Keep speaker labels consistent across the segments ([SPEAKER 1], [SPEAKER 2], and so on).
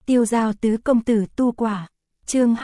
[SPEAKER 1] Tiêu Giao tứ công tử tu quả. Chương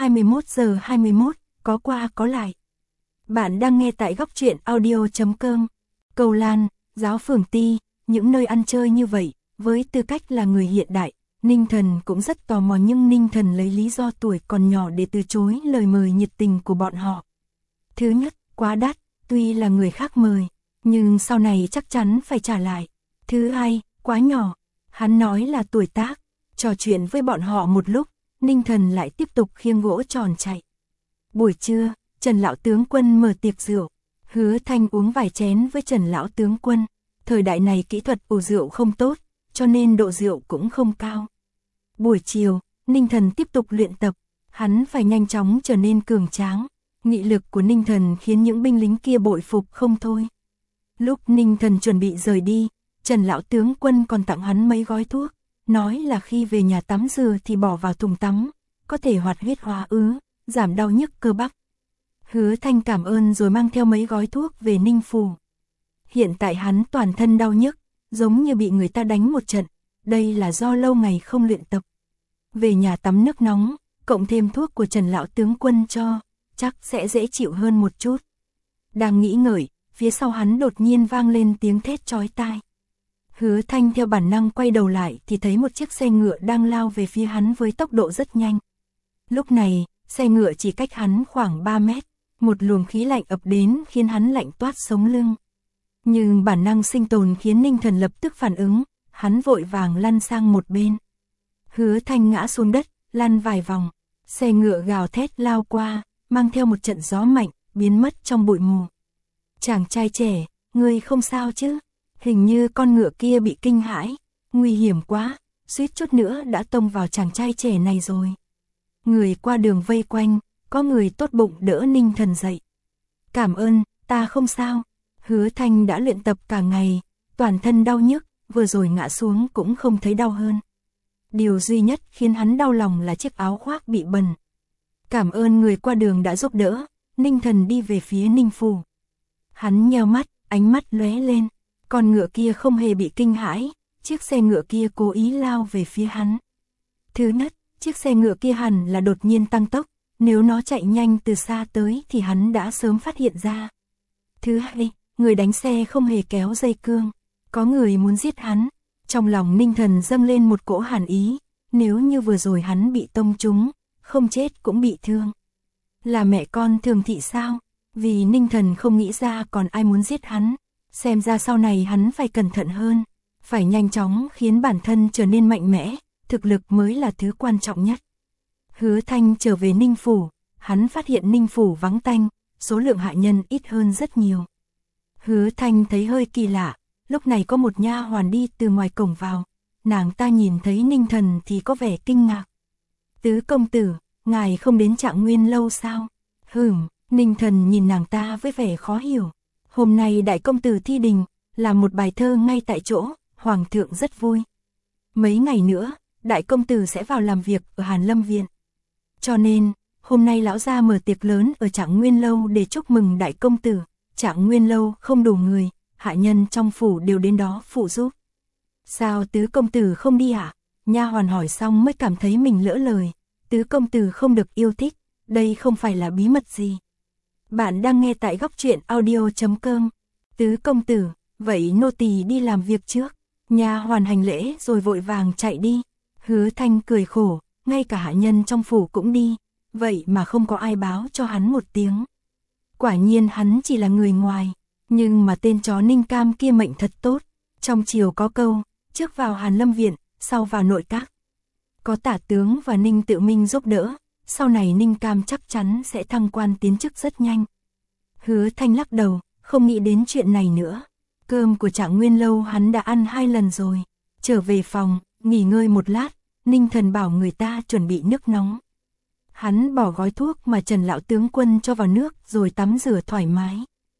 [SPEAKER 1] 21:21, có qua có lại. Bạn đang nghe tại góc truyện audio.com. Cầu Lan, giáo phường Ti, những nơi ăn chơi như vậy, với tư cách là người hiện đại, Ninh Thần cũng rất tò mò, nhưng Ninh Thần lấy lý do tuổi còn nhỏ để từ chối lời mời nhiệt tình của bọn họ. Thứ nhất, quá đắt, tuy là người khác mời, nhưng sau này chắc chắn phải trả lại. Thứ hai, quá nhỏ, hắn nói là tuổi tác. Trò chuyện với bọn họ một lúc, Ninh Thần lại tiếp tục khiêng gỗ tròn chạy. Buổi trưa, Trần Lão Tướng Quân mở tiệc rượu. Hứa Thanh uống vài chén với Trần Lão Tướng Quân. Thời đại này kỹ thuật ủ rượu không tốt, cho nên độ rượu cũng không cao. Buổi chiều, Ninh Thần tiếp tục luyện tập. Hắn phải nhanh chóng trở nên cường tráng. Nghị lực của Ninh Thần khiến những binh lính kia bội phục không thôi. Lúc Ninh Thần chuẩn bị rời đi, Trần Lão Tướng Quân còn tặng hắn mấy gói thuốc. Nói là khi về nhà tắm rửa thì bỏ vào thùng tắm, có thể hoạt huyết hóa ứ, giảm đau nhức cơ bắp. Hứa Thanh cảm ơn rồi mang theo mấy gói thuốc về Ninh Phủ. Hiện tại hắn toàn thân đau nhức, giống như bị người ta đánh một trận, đây là do lâu ngày không luyện tập. Về nhà tắm nước nóng, cộng thêm thuốc của Trần Lão Tướng Quân cho, chắc sẽ dễ chịu hơn một chút. Đang nghĩ ngợi, phía sau hắn đột nhiên vang lên tiếng thét chói tai. Hứa Thanh theo bản năng quay đầu lại thì thấy một chiếc xe ngựa đang lao về phía hắn với tốc độ rất nhanh. Lúc này, xe ngựa chỉ cách hắn khoảng 3 mét, một luồng khí lạnh ập đến khiến hắn lạnh toát sống lưng. Nhưng bản năng sinh tồn khiến Ninh Thần lập tức phản ứng, hắn vội vàng lăn sang một bên. Hứa Thanh ngã xuống đất, lăn vài vòng, xe ngựa gào thét lao qua, mang theo một trận gió mạnh, biến mất trong bụi mù. Chàng trai trẻ, ngươi không sao chứ? Hình như con ngựa kia bị kinh hãi, nguy hiểm quá, suýt chút nữa đã tông vào chàng trai trẻ này rồi. Người qua đường vây quanh, có người tốt bụng đỡ Ninh Thần dậy. Cảm ơn, ta không sao. Hứa Thanh đã luyện tập cả ngày, toàn thân đau nhức, vừa rồi ngã xuống cũng không thấy đau hơn. Điều duy nhất khiến hắn đau lòng là chiếc áo khoác bị bẩn. Cảm ơn người qua đường đã giúp đỡ, Ninh Thần đi về phía Ninh Phủ. Hắn nheo mắt, ánh mắt lóe lên. Con ngựa kia không hề bị kinh hãi, chiếc xe ngựa kia cố ý lao về phía hắn. Thứ nhất, chiếc xe ngựa kia hẳn là đột nhiên tăng tốc, nếu nó chạy nhanh từ xa tới thì hắn đã sớm phát hiện ra. Thứ hai, người đánh xe không hề kéo dây cương, có người muốn giết hắn. Trong lòng Ninh Thần dâng lên một cỗ hàn ý, nếu như vừa rồi hắn bị tông trúng, không chết cũng bị thương. Là mẹ con Thường Thị sao? Vì Ninh Thần không nghĩ ra còn ai muốn giết hắn. Xem ra sau này hắn phải cẩn thận hơn, phải nhanh chóng khiến bản thân trở nên mạnh mẽ, thực lực mới là thứ quan trọng nhất. Hứa Thanh trở về Ninh Phủ, hắn phát hiện Ninh Phủ vắng tanh, số lượng hạ nhân ít hơn rất nhiều. Hứa Thanh thấy hơi kỳ lạ, lúc này có một nha hoàn đi từ ngoài cổng vào, nàng ta nhìn thấy Ninh Thần thì có vẻ kinh ngạc. Tứ công tử, ngài không đến Trạng Nguyên lâu sao? Ninh Thần nhìn nàng ta với vẻ khó hiểu. Hôm nay đại công tử thi đình, làm một bài thơ ngay tại chỗ, hoàng thượng rất vui. Mấy ngày nữa, đại công tử sẽ vào làm việc ở Hàn Lâm Viện. Cho nên, hôm nay lão gia mở tiệc lớn ở Trạng Nguyên lâu để chúc mừng đại công tử. Trạng Nguyên lâu không đủ người, hạ nhân trong phủ đều đến đó phụ giúp. Sao tứ công tử không đi ạ? Nha hoàn hỏi xong mới cảm thấy mình lỡ lời. Tứ công tử không được yêu thích, đây không phải là bí mật gì. Bạn đang nghe tại góc truyện audio.com. Tứ công tử, vậy nô tỳ đi làm việc trước. Nha hoàn hành lễ rồi vội vàng chạy đi. Hứa Thanh cười khổ, ngay cả hạ nhân trong phủ cũng đi, vậy mà không có ai báo cho hắn một tiếng. Quả nhiên hắn chỉ là người ngoài, nhưng mà tên chó Ninh Cam kia mệnh thật tốt. Trong triều có câu, trước vào Hàn Lâm Viện, sau vào nội các. Có Tả tướng và Ninh Tự Minh giúp đỡ, sau này Ninh Cam chắc chắn sẽ thăng quan tiến chức rất nhanh. Hứa Thanh lắc đầu, không nghĩ đến chuyện này nữa. Cơm của Trạng Nguyên lâu hắn đã ăn 2 lần rồi. Trở về phòng, nghỉ ngơi một lát, Ninh Thần bảo người ta chuẩn bị nước nóng. Hắn bỏ gói thuốc mà Trần Lão Tướng Quân cho vào nước rồi tắm rửa thoải mái.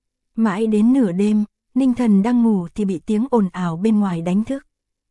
[SPEAKER 1] Mãi đến nửa đêm, Ninh Thần đang ngủ thì bị tiếng ồn ào bên ngoài đánh thức.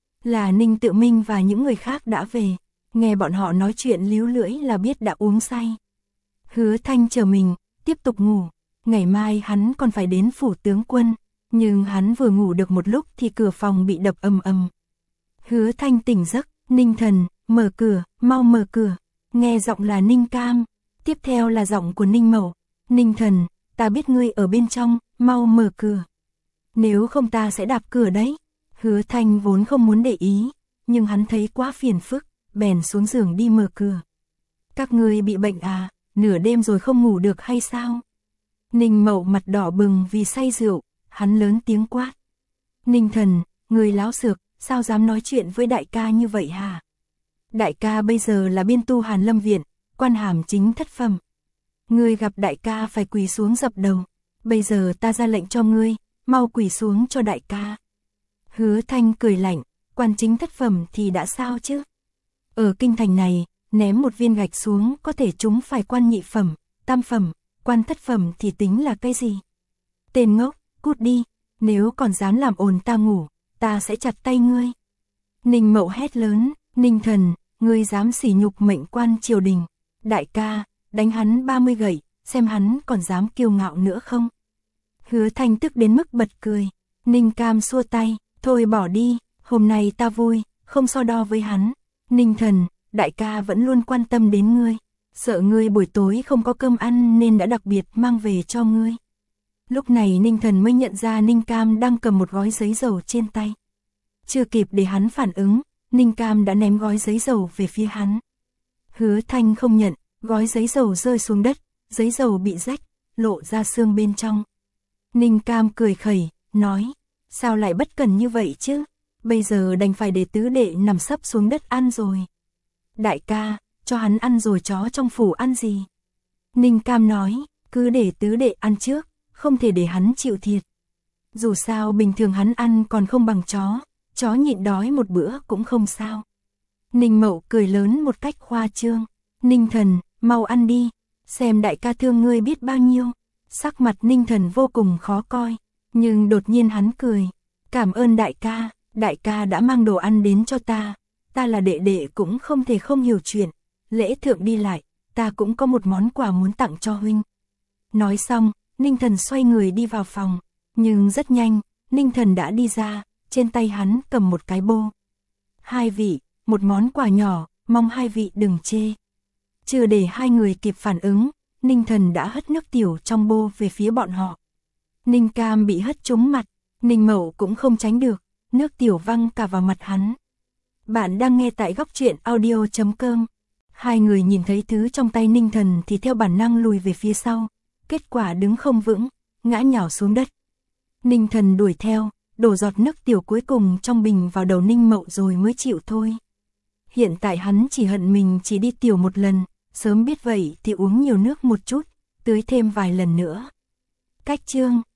[SPEAKER 1] Là Ninh Tự Minh và những người khác đã về, nghe bọn họ nói chuyện líu lưỡi là biết đã uống say. Hứa Thanh chờ mình, tiếp tục ngủ, ngày mai hắn còn phải đến phủ tướng quân, nhưng hắn vừa ngủ được một lúc thì cửa phòng bị đập ầm ầm. Hứa Thanh tỉnh giấc, Ninh Thần, mở cửa, mau mở cửa. Nghe giọng là Ninh Cam, tiếp theo là giọng của Ninh Mậu. Ninh Thần, ta biết ngươi ở bên trong, mau mở cửa. Nếu không ta sẽ đạp cửa đấy. Hứa Thanh vốn không muốn để ý, nhưng hắn thấy quá phiền phức, bèn xuống giường đi mở cửa. Các ngươi bị bệnh à, nửa đêm rồi không ngủ được hay sao? Ninh Mậu mặt đỏ bừng vì say rượu, hắn lớn tiếng quát. Ninh Thần, người láo xược, sao dám nói chuyện với đại ca như vậy hả? Đại ca bây giờ là biên tu Hàn Lâm Viện, quan hàm chính thất phẩm. Ngươi gặp đại ca phải quỳ xuống dập đầu. Bây giờ ta ra lệnh cho ngươi, mau quỳ xuống cho đại ca. Hứa Thanh cười lạnh, quan chính thất phẩm thì đã sao chứ? Ở kinh thành này, ném một viên gạch xuống có thể trúng phải quan nhị phẩm, tam phẩm, quan thất phẩm thì tính là cái gì? Tên ngốc, cút đi, nếu còn dám làm ồn ta ngủ, ta sẽ chặt tay ngươi. Ninh Mậu hét lớn, Ninh Thần, ngươi dám sỉ nhục mệnh quan triều đình. Đại ca, đánh hắn 30 gậy, xem hắn còn dám kiêu ngạo nữa không? Hứa Thanh tức đến mức bật cười. Ninh Cam xua tay, thôi bỏ đi, hôm nay ta vui, không so đo với hắn. Ninh Thần, đại ca vẫn luôn quan tâm đến ngươi, sợ ngươi buổi tối không có cơm ăn nên đã đặc biệt mang về cho ngươi. Lúc này Ninh Thần mới nhận ra Ninh Cam đang cầm một gói giấy dầu trên tay. Chưa kịp để hắn phản ứng, Ninh Cam đã ném gói giấy dầu về phía hắn. Hứa Thanh không nhận, gói giấy dầu rơi xuống đất, giấy dầu bị rách, lộ ra xương bên trong. Ninh Cam cười khẩy, nói, sao lại bất cần như vậy chứ, bây giờ đành phải để tứ đệ nằm sấp xuống đất ăn rồi. Đại ca, cho hắn ăn rồi chó trong phủ ăn gì? Ninh Cam nói, cứ để tứ đệ ăn trước, không thể để hắn chịu thiệt. Dù sao bình thường hắn ăn còn không bằng chó nhịn đói một bữa cũng không sao. Ninh Mậu cười lớn một cách khoa trương, Ninh Thần, mau ăn đi, xem đại ca thương ngươi biết bao nhiêu. Sắc mặt Ninh Thần vô cùng khó coi, nhưng đột nhiên hắn cười, cảm ơn đại ca đã mang đồ ăn đến cho ta là đệ đệ cũng không thể không hiểu chuyện, lễ thượng đi lại, ta cũng có một món quà muốn tặng cho huynh. Nói xong, Ninh Thần xoay người đi vào phòng, nhưng rất nhanh, Ninh Thần đã đi ra, trên tay hắn cầm một cái bô. Hai vị, một món quà nhỏ, mong hai vị đừng chê. Chưa để hai người kịp phản ứng, Ninh Thần đã hất nước tiểu trong bô về phía bọn họ. Ninh Cam bị hất trúng mặt, Ninh Mậu cũng không tránh được, nước tiểu văng cả vào mặt hắn. Bạn đang nghe tại Góc Truyện Audio.com. Hai người nhìn thấy thứ trong tay Ninh Thần thì theo bản năng lùi về phía sau, kết quả đứng không vững, ngã nhào xuống đất. Ninh Thần đuổi theo, đổ giọt nước tiểu cuối cùng trong bình vào đầu Ninh Mậu rồi mới chịu thôi. Hiện tại hắn chỉ hận mình chỉ đi tiểu một lần, sớm biết vậy thì uống nhiều nước một chút, tưới thêm vài lần nữa. Cách chương